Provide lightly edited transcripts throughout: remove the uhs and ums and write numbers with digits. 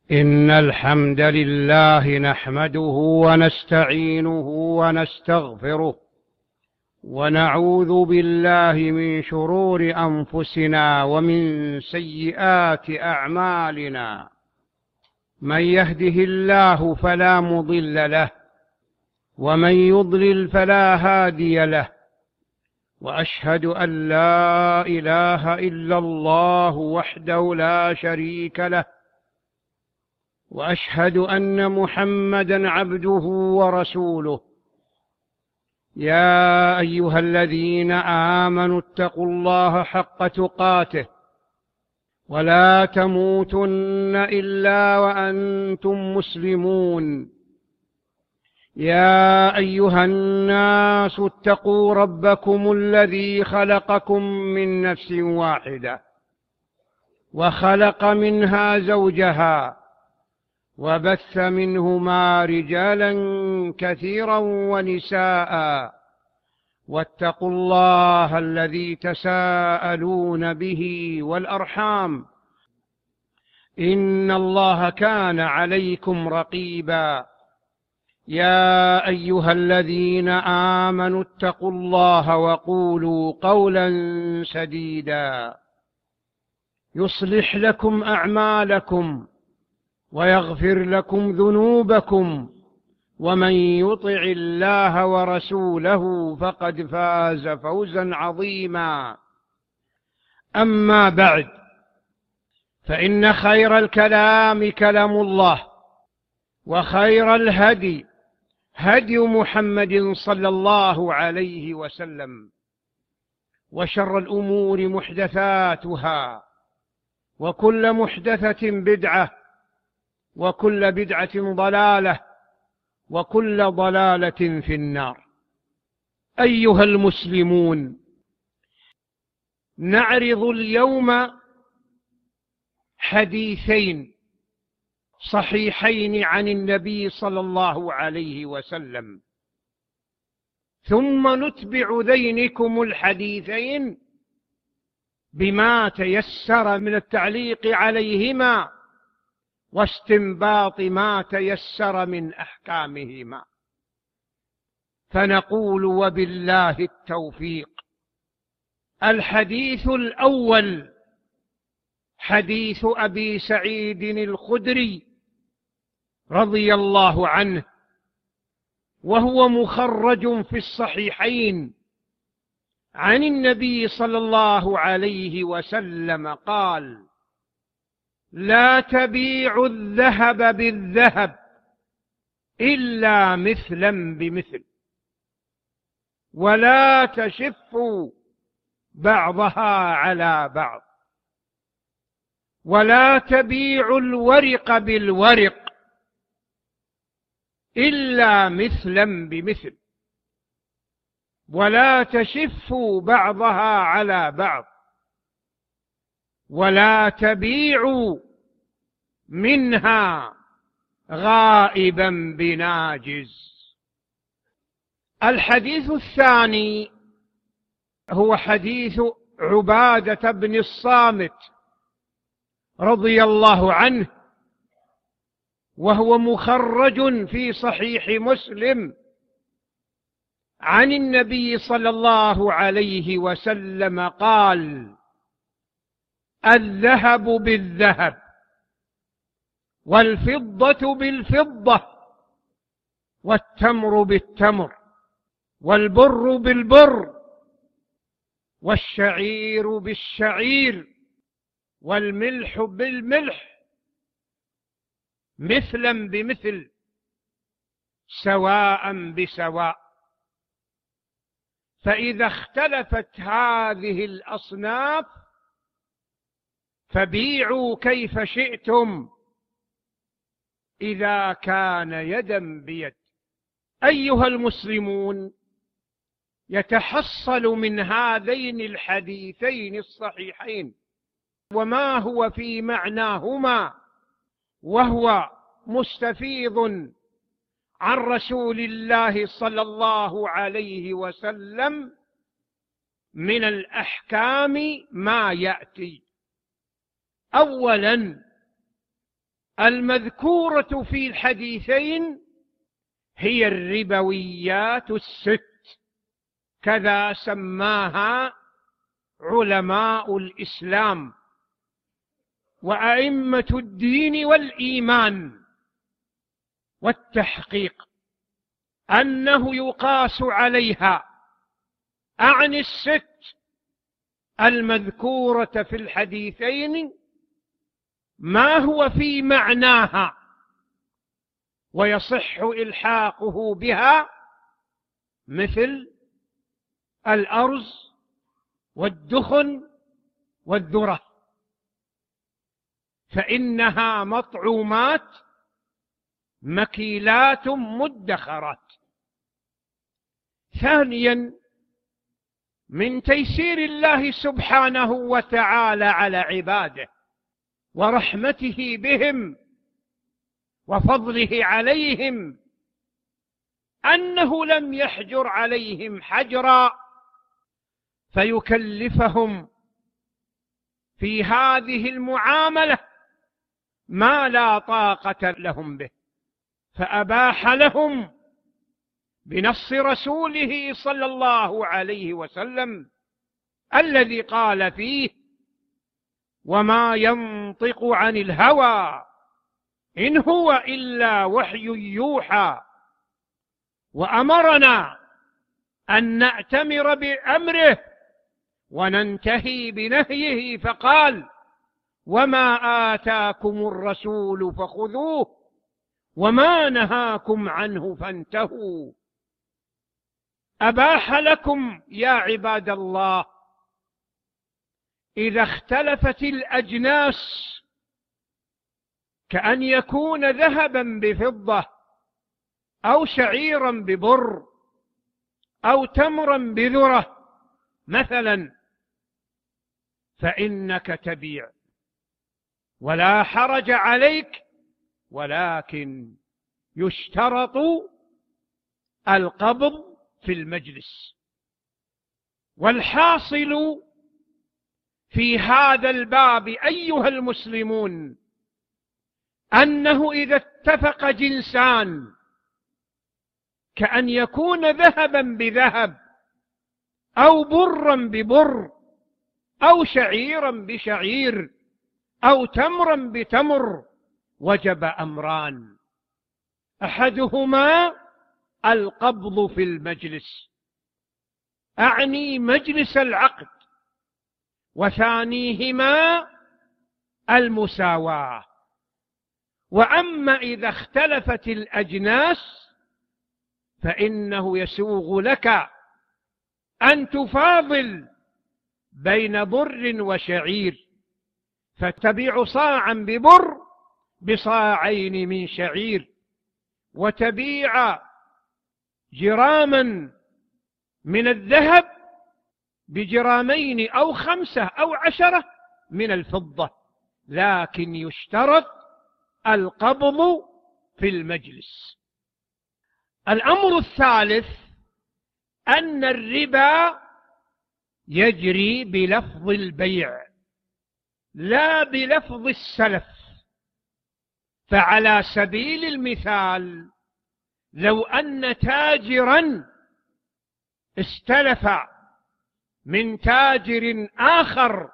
إن الحمد لله نحمده ونستعينه ونستغفره ونعوذ بالله من شرور أنفسنا ومن سيئات أعمالنا. من يهده الله فلا مضل له ومن يضلل فلا هادي له، وأشهد أن لا إله إلا الله وحده لا شريك له، وأشهد أن محمدًا عبده ورسوله. يا أيها الذين آمنوا اتقوا الله حق تقاته ولا تموتن إلا وأنتم مسلمون. يا أيها الناس اتقوا ربكم الذي خلقكم من نفس واحدة وخلق منها زوجها وبث منهما رجالا كثيرا ونساء، واتقوا الله الذي تساءلون به والأرحام، إن الله كان عليكم رقيبا. يا أيها الذين آمنوا اتقوا الله وقولوا قولا سديدا يصلح لكم أعمالكم ويغفر لكم ذنوبكم، ومن يطع الله ورسوله فقد فاز فوزا عظيما. أما بعد، فإن خير الكلام كلام الله، وخير الهدي هدي محمد صلى الله عليه وسلم، وشر الأمور محدثاتها، وكل محدثة بدعة، وكل بدعة ضلالة، وكل ضلالة في النار. أيها المسلمون، نعرض اليوم حديثين صحيحين عن النبي صلى الله عليه وسلم، ثم نتبع ذينكم الحديثين بما تيسر من التعليق عليهما واستنباط ما تيسر من أحكامهما، فنقول وبالله التوفيق. الحديث الأول حديث أبي سعيد الخدري رضي الله عنه، وهو مخرج في الصحيحين عن النبي صلى الله عليه وسلم قال: لا تبيعوا الذهب بالذهب إلا مثلا بمثل، ولا تشفوا بعضها على بعض، ولا تبيعوا الورق بالورق إلا مثلا بمثل، ولا تشفوا بعضها على بعض، ولا تبيعوا منها غائبا بناجز. الحديث الثاني هو حديث عبادة بن الصامت رضي الله عنه، وهو مخرج في صحيح مسلم عن النبي صلى الله عليه وسلم قال: الذهب بالذهب، والفضة بالفضة، والتمر بالتمر، والبر بالبر، والشعير بالشعير، والملح بالملح، مثلا بمثل، سواء بسواء. فإذا اختلفت هذه الأصناف فبيعوا كيف شئتم إذا كان يدا بيد. أيها المسلمون، يتحصل من هذين الحديثين الصحيحين وما هو في معناهما، وهو مستفيض عن رسول الله صلى الله عليه وسلم من الأحكام ما يأتي. أولا، المذكورة في الحديثين هي الربويات الست، كذا سماها علماء الإسلام وأئمة الدين والإيمان والتحقيق، أنه يقاس عليها عن الست المذكورة في الحديثين ما هو في معناها، ويصح إلحاقه بها، مثل الأرز والدخن والذرة، فإنها مطعومات مكيلات مدخرات. ثانيا، من تيسير الله سبحانه وتعالى على عباده ورحمته بهم وفضله عليهم أنه لم يحجر عليهم حجرا فيكلفهم في هذه المعاملة ما لا طاقة لهم به، فأباح لهم بنص رسوله صلى الله عليه وسلم الذي قال فيه: وما ينطق عن الهوى إن هو إلا وحي يوحى، وأمرنا أن نأتمر بأمره وننتهي بنهيه، فقال: وما آتاكم الرسول فخذوه وما نهاكم عنه فانتهوا. أباح لكم يا عباد الله إذا اختلفت الأجناس، كأن يكون ذهبا بفضة أو شعيرا ببر أو تمرا بذرة مثلا، فإنك تبيع ولا حرج عليك، ولكن يشترط القبض في المجلس. والحاصل في هذا الباب أيها المسلمون أنه إذا اتفق جنسان، كأن يكون ذهبا بذهب أو برا ببر أو شعيرا بشعير أو تمرا بتمر، وجب أمران: أحدهما القبض في المجلس، أعني مجلس العقد، وثانيهما المساواة. وأما إذا اختلفت الأجناس فإنه يسوغ لك أن تفاضل بين بر وشعير، فتبيع صاعا ببر بصاعين من شعير، وتبيع جراما من الذهب بجرامين أو 5 أو 10 من الفضة، لكن يشترط القبض في المجلس. الأمر الثالث أن الربا يجري بلفظ البيع لا بلفظ السلف. فعلى سبيل المثال، لو أن تاجرا استلف من تاجر آخر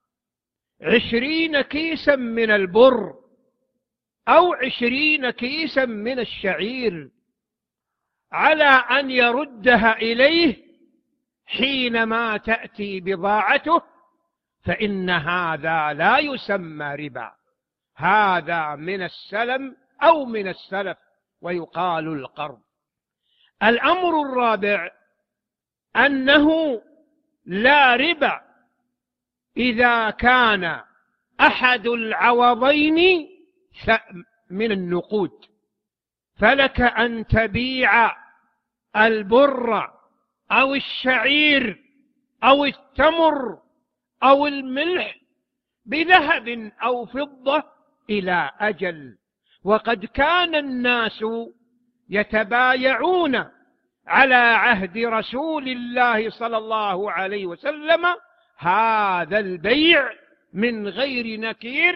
20 كيسا من البر أو 20 كيسا من الشعير على أن يردها إليه حينما تأتي بضاعته، فإن هذا لا يسمى ربا، هذا من السلم أو من السلف ويقال القرض. الأمر الرابع أنه لا ربا إذا كان أحد العوضين من النقود، فلك أن تبيع البر أو الشعير أو التمر أو الملح بذهب أو فضة إلى أجل. وقد كان الناس يتبايعون على عهد رسول الله صلى الله عليه وسلم هذا البيع من غير نكير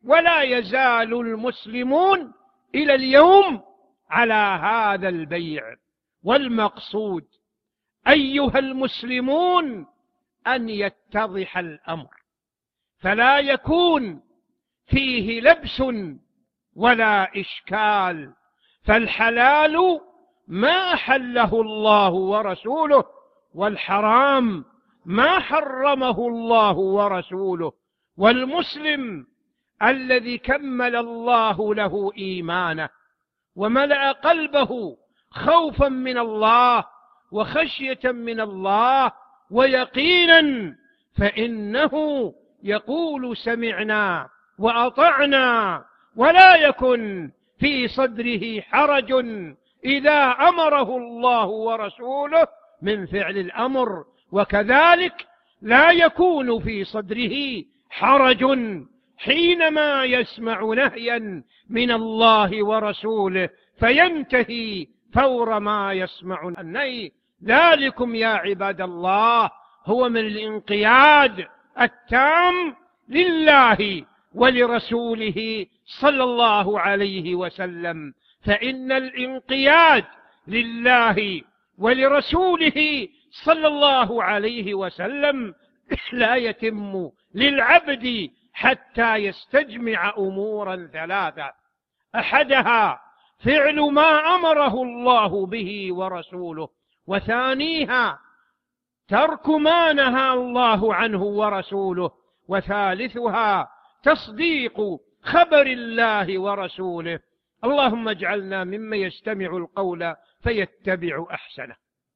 ولا يزال المسلمون إلى اليوم على هذا البيع. والمقصود أيها المسلمون أن يتضح الأمر، فلا يكون فيه لبس ولا إشكال. فالحلال ما أحله الله ورسوله، والحرام ما حرمه الله ورسوله. والمسلم الذي كمل الله له إيمانه وملأ قلبه خوفا من الله وخشية من الله ويقينا، فإنه يقول سمعنا وأطعنا، ولا يكن في صدره حرج إذا أمره الله ورسوله من فعل الأمر، وكذلك لا يكون في صدره حرج حينما يسمع نهيا من الله ورسوله فينتهي فور ما يسمع النهي. ذلكم يا عباد الله هو من الانقياد التام لله ولرسوله صلى الله عليه وسلم. فإن الانقياد لله ولرسوله صلى الله عليه وسلم لا يتم للعبد حتى يستجمع أمورا ثلاثة: أحدها فعل ما أمره الله به ورسوله، وثانيها ترك ما نهى الله عنه ورسوله، وثالثها تصديق خبر الله ورسوله. اللهم اجعلنا ممن يستمع القول فيتبع أحسنه.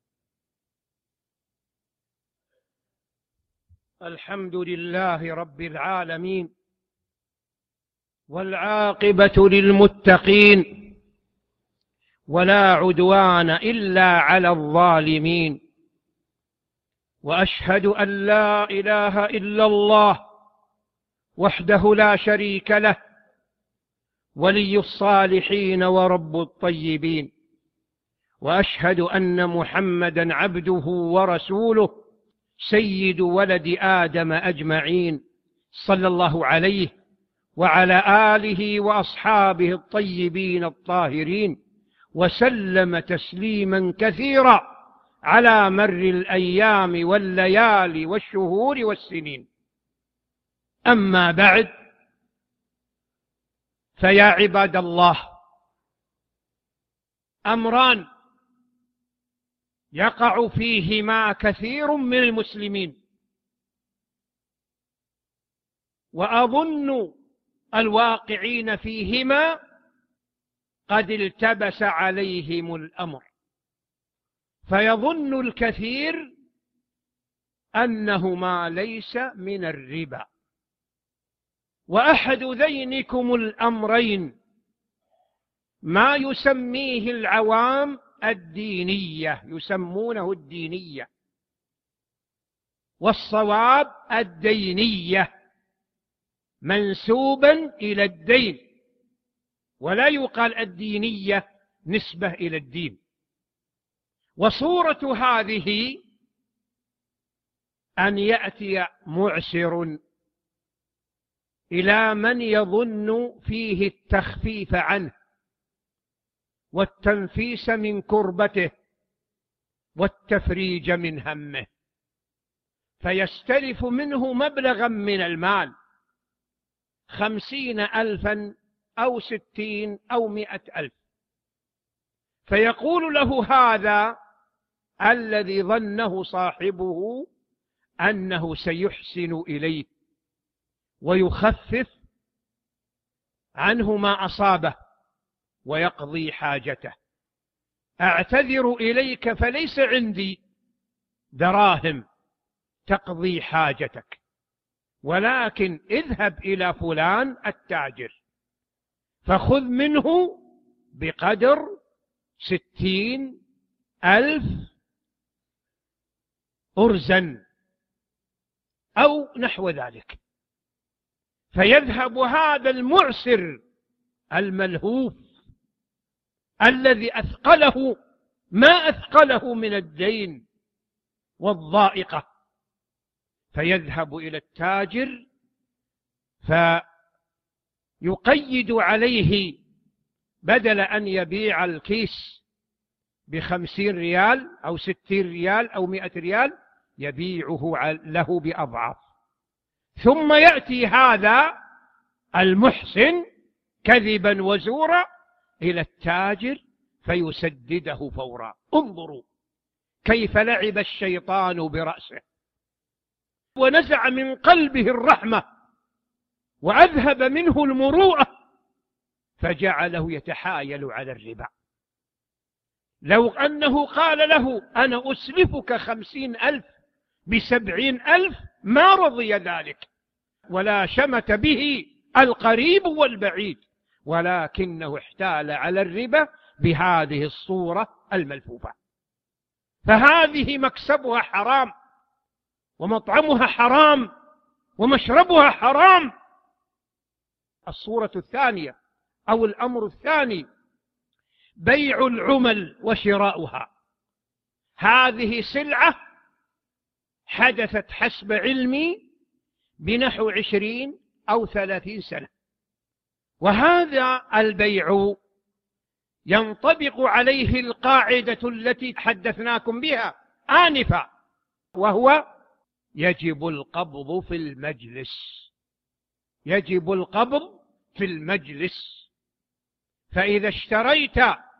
الحمد لله رب العالمين، والعاقبة للمتقين، ولا عدوان إلا على الظالمين. وأشهد أن لا إله إلا الله وحده لا شريك له، ولي الصالحين ورب الطيبين. وأشهد أن محمدا عبده ورسوله سيد ولد آدم أجمعين، صلى الله عليه وعلى آله وأصحابه الطيبين الطاهرين، وسلم تسليما كثيرا على مر الأيام والليالي والشهور والسنين. أما بعد، فيا عباد الله، أمران يقع فيهما كثير من المسلمين، وأظن الواقعين فيهما قد التبس عليهم الأمر، فيظن الكثير أنهما ليس من الربا. وأحد ذينكم الأمرين ما يسميه العوام الدينية، يسمونه الدينية، والصواب الدينية، منسوبا إلى الدين، ولا يقال الدينية نسبة إلى الدين. وصورة هذه أن يأتي معسر إلى من يظن فيه التخفيف عنه والتنفيس من كربته والتفريج من همه، فيستلف منه مبلغا من المال، 50,000 أو 60 أو 100,000، فيقول له هذا الذي ظنه صاحبه أنه سيحسن إليه ويخفف عنه ما أصابه ويقضي حاجته: أعتذر إليك فليس عندي دراهم تقضي حاجتك، ولكن اذهب إلى فلان التاجر فخذ منه بقدر 60,000 أرزا أو نحو ذلك. فيذهب هذا المعسر الملهوف الذي أثقله ما أثقله من الدين والضائقة، فيذهب إلى التاجر يقيد عليه بدل أن يبيع الكيس ب50 ريال أو 60 ريال أو 100 ريال يبيعه له بأضعاف. ثم يأتي هذا المحسن كذبا وزورا إلى التاجر فيسدده فورا. انظروا كيف لعب الشيطان برأسه ونزع من قلبه الرحمة وأذهب منه المروءة فجعله يتحايل على الربا. لو أنه قال له أنا أسلفك 50,000 ب70,000 ما رضي ذلك ولا شمت به القريب والبعيد، ولكنه احتال على الربا بهذه الصورة الملفوفة. فهذه مكسبها حرام ومطعمها حرام ومشربها حرام. الصورة الثانية أو الأمر الثاني بيع العمل وشراؤها. هذه سلعة حدثت حسب علمي بنحو 20 أو 30 سنة، وهذا البيع ينطبق عليه القاعدة التي حدثناكم بها آنفا، وهو يجب القبض في المجلس. يجب القبض في المجلس. فإذا اشتريت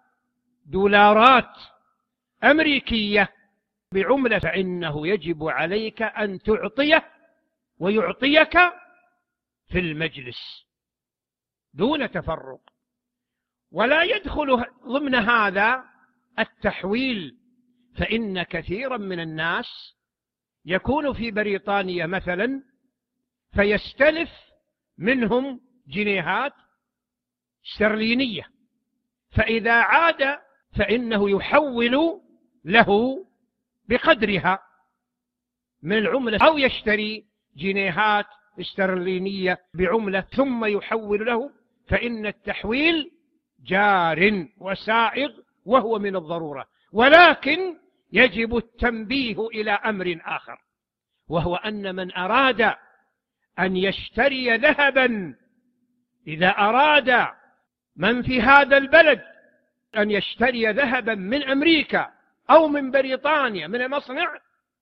دولارات أمريكية بعملة فإنه يجب عليك أن تعطيه ويعطيك في المجلس دون تفرق. ولا يدخل ضمن هذا التحويل، فإن كثيرا من الناس يكون في بريطانيا مثلا فيستلف منهم جنيهات استرلينية، فإذا عاد فإنه يحول له بقدرها من العملة، أو يشتري جنيهات استرلينية بعملة ثم يحول له، فإن التحويل جار وسائغ وهو من الضرورة. ولكن يجب التنبيه إلى أمر آخر، وهو أن من أراد أن يشتري ذهبا، إذا أراد من في هذا البلد أن يشتري ذهبا من أمريكا أو من بريطانيا من المصنع،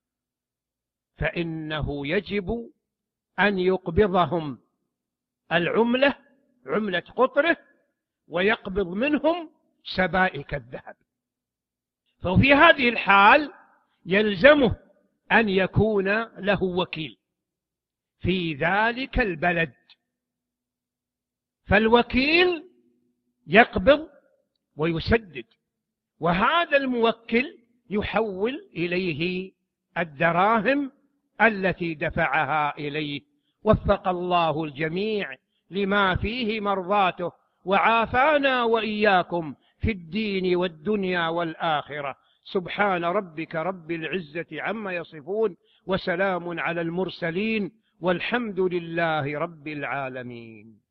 فإنه يجب أن يقبضهم العملة، عملة قطره، ويقبض منهم سبائك الذهب. ففي هذه الحال يلزمه أن يكون له وكيل في ذلك البلد، فالوكيل يقبض ويسدد، وهذا الموكل يحول إليه الدراهم التي دفعها إليه. وفق الله الجميع لما فيه مرضاته، وعافانا وإياكم في الدين والدنيا والآخرة. سبحان ربك رب العزة عما يصفون، وسلام على المرسلين، والحمد لله رب العالمين.